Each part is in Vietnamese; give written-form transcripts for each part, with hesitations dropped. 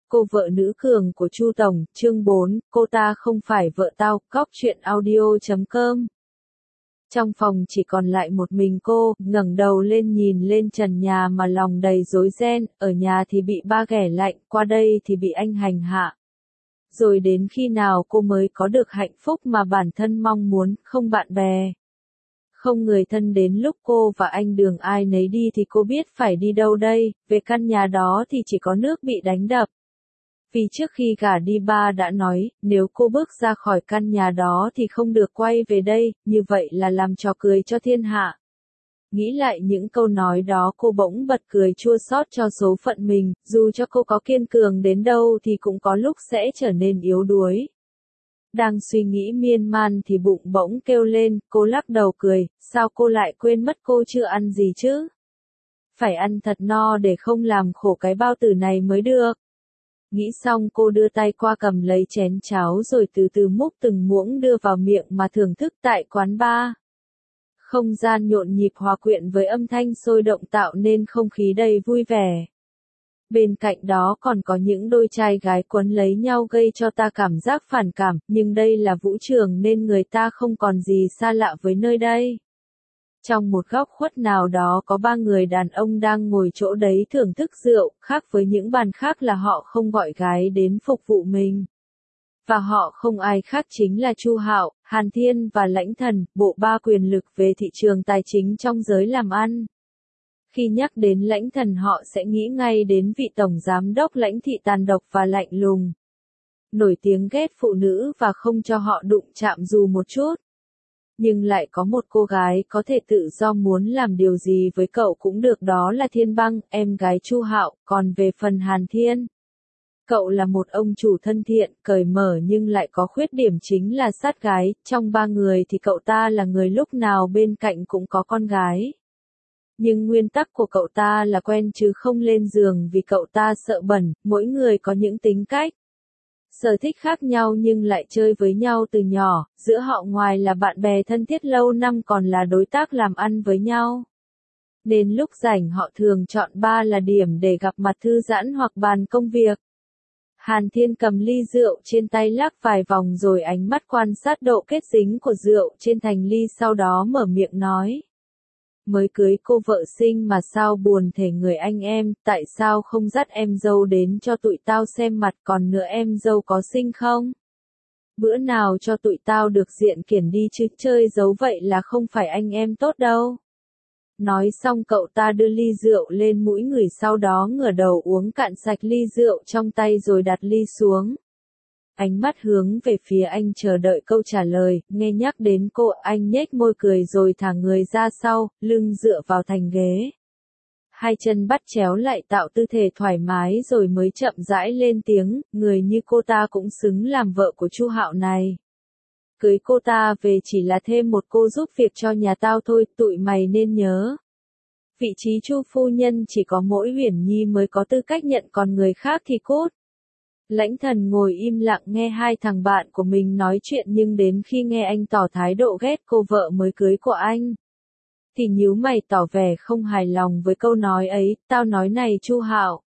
Cô vợ nữ cường của Chu Tổng, chương 4, cô ta không phải vợ tao, cóc truyện audio.com. Trong phòng chỉ còn lại một mình cô, ngẩng đầu lên nhìn lên trần nhà mà lòng đầy rối ren, ở nhà thì bị ba ghẻ lạnh, qua đây thì bị anh hành hạ. Rồi đến khi nào cô mới có được hạnh phúc mà bản thân mong muốn, không bạn bè, không người thân, đến lúc cô và anh đường ai nấy đi thì cô biết phải đi đâu đây, về căn nhà đó thì chỉ có nước bị đánh đập. Vì trước khi gả đi ba đã nói, nếu cô bước ra khỏi căn nhà đó thì không được quay về đây, như vậy là làm trò cười cho thiên hạ. Nghĩ lại những câu nói đó cô bỗng bật cười chua xót cho số phận mình, dù cho cô có kiên cường đến đâu thì cũng có lúc sẽ trở nên yếu đuối. Đang suy nghĩ miên man thì bụng bỗng kêu lên, cô lắc đầu cười, sao cô lại quên mất cô chưa ăn gì chứ? Phải ăn thật no để không làm khổ cái bao tử này mới được. Nghĩ xong cô đưa tay qua cầm lấy chén cháo rồi từ từ múc từng muỗng đưa vào miệng mà thưởng thức tại quán bar. Không gian nhộn nhịp hòa quyện với âm thanh sôi động tạo nên không khí đầy vui vẻ. Bên cạnh đó còn có những đôi trai gái quấn lấy nhau gây cho ta cảm giác phản cảm, nhưng đây là vũ trường nên người ta không còn gì xa lạ với nơi đây. Trong một góc khuất nào đó có ba người đàn ông đang ngồi chỗ đấy thưởng thức rượu, khác với những bàn khác là họ không gọi gái đến phục vụ mình. Và họ không ai khác chính là Chu Hạo, Hàn Thiên và Lãnh Thần, bộ ba quyền lực về thị trường tài chính trong giới làm ăn. Khi nhắc đến Lãnh Thần họ sẽ nghĩ ngay đến vị tổng giám đốc Lãnh Thị tàn độc và lạnh lùng. Nổi tiếng ghét phụ nữ và không cho họ đụng chạm dù một chút. Nhưng lại có một cô gái có thể tự do muốn làm điều gì với cậu cũng được, đó là Thiên Băng, em gái Chu Hạo. Còn về phần Hàn Thiên, cậu là một ông chủ thân thiện, cởi mở nhưng lại có khuyết điểm chính là sát gái, trong ba người thì cậu ta là người lúc nào bên cạnh cũng có con gái. Nhưng nguyên tắc của cậu ta là quen chứ không lên giường vì cậu ta sợ bẩn, mỗi người có những tính cách, sở thích khác nhau nhưng lại chơi với nhau từ nhỏ, giữa họ ngoài là bạn bè thân thiết lâu năm còn là đối tác làm ăn với nhau. Nên lúc rảnh họ thường chọn bar là điểm để gặp mặt thư giãn hoặc bàn công việc. Hàn Thiên cầm ly rượu trên tay lắc vài vòng rồi ánh mắt quan sát độ kết dính của rượu trên thành ly, sau đó mở miệng nói. Mới cưới cô vợ sinh mà sao buồn thể người anh em, tại sao không dắt em dâu đến cho tụi tao xem mặt, còn nữa em dâu có sinh không? Bữa nào cho tụi tao được diện kiển đi chứ, chơi giấu vậy là không phải anh em tốt đâu. Nói xong cậu ta đưa ly rượu lên mũi người, sau đó ngửa đầu uống cạn sạch ly rượu trong tay rồi đặt ly xuống. Ánh mắt hướng về phía anh chờ đợi câu trả lời, nghe nhắc đến cô, anh nhếch môi cười rồi thả người ra sau, lưng dựa vào thành ghế. Hai chân bắt chéo lại tạo tư thế thoải mái rồi mới chậm rãi lên tiếng, người như cô ta cũng xứng làm vợ của Chu Hạo này. Cưới cô ta về chỉ là thêm một cô giúp việc cho nhà tao thôi, tụi mày nên nhớ. Vị trí Chu phu nhân chỉ có mỗi Uyển Nhi mới có tư cách nhận, còn người khác thì cút. Lãnh Thần ngồi im lặng nghe hai thằng bạn của mình nói chuyện, nhưng đến khi nghe anh tỏ thái độ ghét cô vợ mới cưới của anh thì nhíu mày tỏ vẻ không hài lòng với câu nói ấy. Tao nói này Chu Hạo,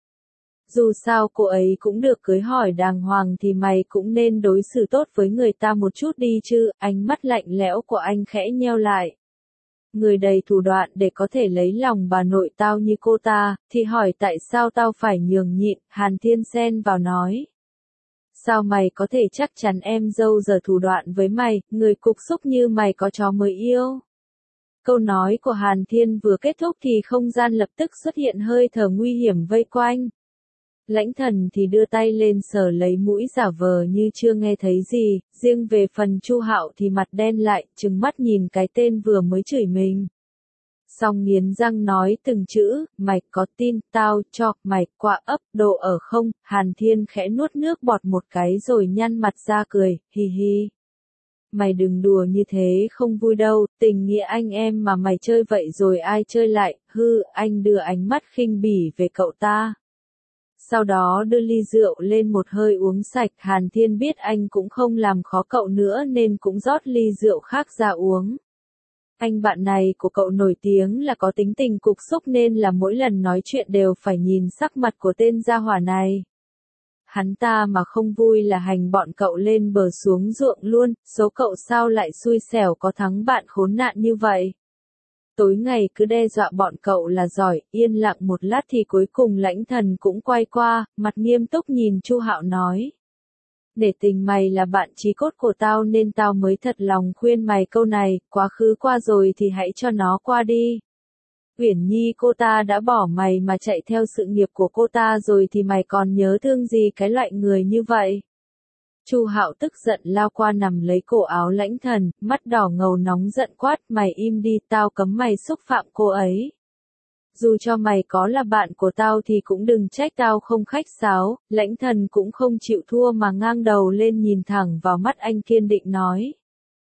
dù sao cô ấy cũng được cưới hỏi đàng hoàng thì mày cũng nên đối xử tốt với người ta một chút đi chứ. Ánh mắt lạnh lẽo của anh khẽ nheo lại. Người đầy thủ đoạn để có thể lấy lòng bà nội tao như cô ta, thì hỏi tại sao tao phải nhường nhịn. Hàn Thiên xen vào nói. Sao mày có thể chắc chắn em dâu giở thủ đoạn với mày, người cục xúc như mày có chó mới yêu? Câu nói của Hàn Thiên vừa kết thúc thì không gian lập tức xuất hiện hơi thở nguy hiểm vây quanh. Lãnh Thần thì đưa tay lên sờ lấy mũi giả vờ như chưa nghe thấy gì, riêng về phần Chu Hạo thì mặt đen lại, trừng mắt nhìn cái tên vừa mới chửi mình. Xong nghiến răng nói từng chữ, mày có tin tao cho mày quả ấp đồ ở không? Hàn Thiên khẽ nuốt nước bọt một cái rồi nhăn mặt ra cười, hi hi. Mày đừng đùa như thế không vui đâu, tình nghĩa anh em mà mày chơi vậy rồi ai chơi lại, hư. Anh đưa ánh mắt khinh bỉ về cậu ta. Sau đó đưa ly rượu lên một hơi uống sạch. Hàn Thiên biết anh cũng không làm khó cậu nữa nên cũng rót ly rượu khác ra uống. Anh bạn này của cậu nổi tiếng là có tính tình cục xúc nên là mỗi lần nói chuyện đều phải nhìn sắc mặt của tên gia hỏa này. hắn ta mà không vui là hành bọn cậu lên bờ xuống ruộng luôn, số cậu sao lại xui xẻo có thắng bạn khốn nạn như vậy. Tối ngày cứ đe dọa bọn cậu là giỏi, yên lặng một lát thì cuối cùng Lãnh Thần cũng quay qua, mặt nghiêm túc nhìn Chu Hạo nói. Để tình mày là bạn chí cốt của tao nên tao mới thật lòng khuyên mày câu này, quá khứ qua rồi thì hãy cho nó qua đi. Uyển Nhi cô ta đã bỏ mày mà chạy theo sự nghiệp của cô ta rồi thì mày còn nhớ thương gì cái loại người như vậy. Chu Hạo tức giận lao qua nằm lấy cổ áo Lãnh Thần, mắt đỏ ngầu nóng giận quát, mày im đi, tao cấm mày xúc phạm cô ấy. Dù cho mày có là bạn của tao thì cũng đừng trách tao không khách sáo. Lãnh Thần cũng không chịu thua mà ngang đầu lên nhìn thẳng vào mắt anh kiên định nói.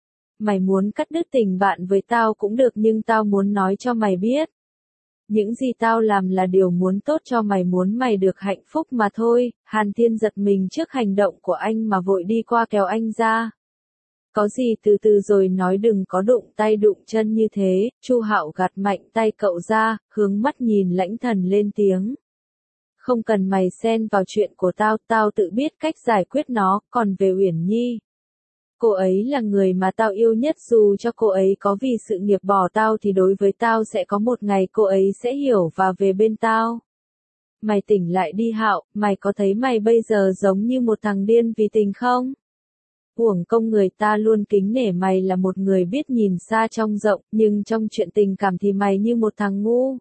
Mày muốn cắt đứt tình bạn với tao cũng được nhưng tao muốn nói cho mày biết. Những gì tao làm là điều muốn tốt cho mày, muốn mày được hạnh phúc mà thôi. Hàn Thiên giật mình trước hành động của anh mà vội đi qua kéo anh ra. Có gì từ từ rồi nói, đừng có đụng tay đụng chân như thế. Chu Hạo gạt mạnh tay cậu ra, hướng mắt nhìn Lãnh Thần lên tiếng. Không cần mày xen vào chuyện của tao, tao tự biết cách giải quyết nó, còn về Uyển Nhi. Cô ấy là người mà tao yêu nhất, dù cho cô ấy có vì sự nghiệp bỏ tao thì đối với tao sẽ có một ngày cô ấy sẽ hiểu và về bên tao. Mày tỉnh lại đi Hạo, mày có thấy mày bây giờ giống như một thằng điên vì tình không? Uổng công người ta luôn kính nể mày là một người biết nhìn xa trông rộng, nhưng trong chuyện tình cảm thì mày như một thằng ngu.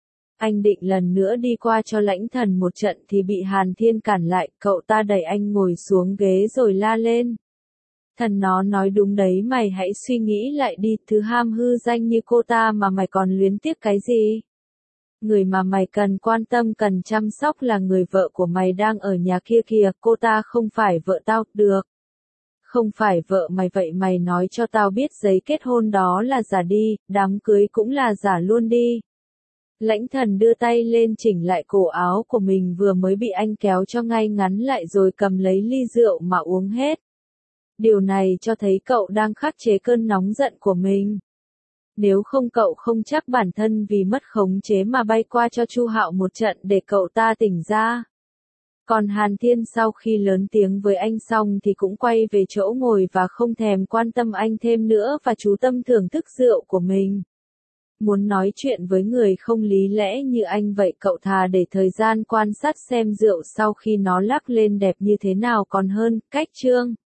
Anh định lần nữa đi qua cho Lãnh Thần một trận thì bị Hàn Thiên cản lại, cậu ta đẩy anh ngồi xuống ghế rồi la lên. Thần nó nói đúng đấy, mày hãy suy nghĩ lại đi, thứ ham hư danh như cô ta mà mày còn luyến tiếc cái gì? Người mà mày cần quan tâm cần chăm sóc là người vợ của mày đang ở nhà kia kìa, cô ta không phải vợ tao, được. Không phải vợ mày vậy mày nói cho tao biết giấy kết hôn đó là giả đi, đám cưới cũng là giả luôn đi. Lãnh Thần đưa tay lên chỉnh lại cổ áo của mình vừa mới bị anh kéo cho ngay ngắn lại rồi cầm lấy ly rượu mà uống hết. Điều này cho thấy cậu đang khắc chế cơn nóng giận của mình. Nếu không cậu không chắc bản thân vì mất khống chế mà bay qua cho Chu Hạo một trận để cậu ta tỉnh ra. Còn Hàn Thiên sau khi lớn tiếng với anh xong thì cũng quay về chỗ ngồi và không thèm quan tâm anh thêm nữa và chú tâm thưởng thức rượu của mình. Muốn nói chuyện với người không lý lẽ như anh vậy cậu thà để thời gian quan sát xem rượu sau khi nó lắc lên đẹp như thế nào còn hơn. Cách chương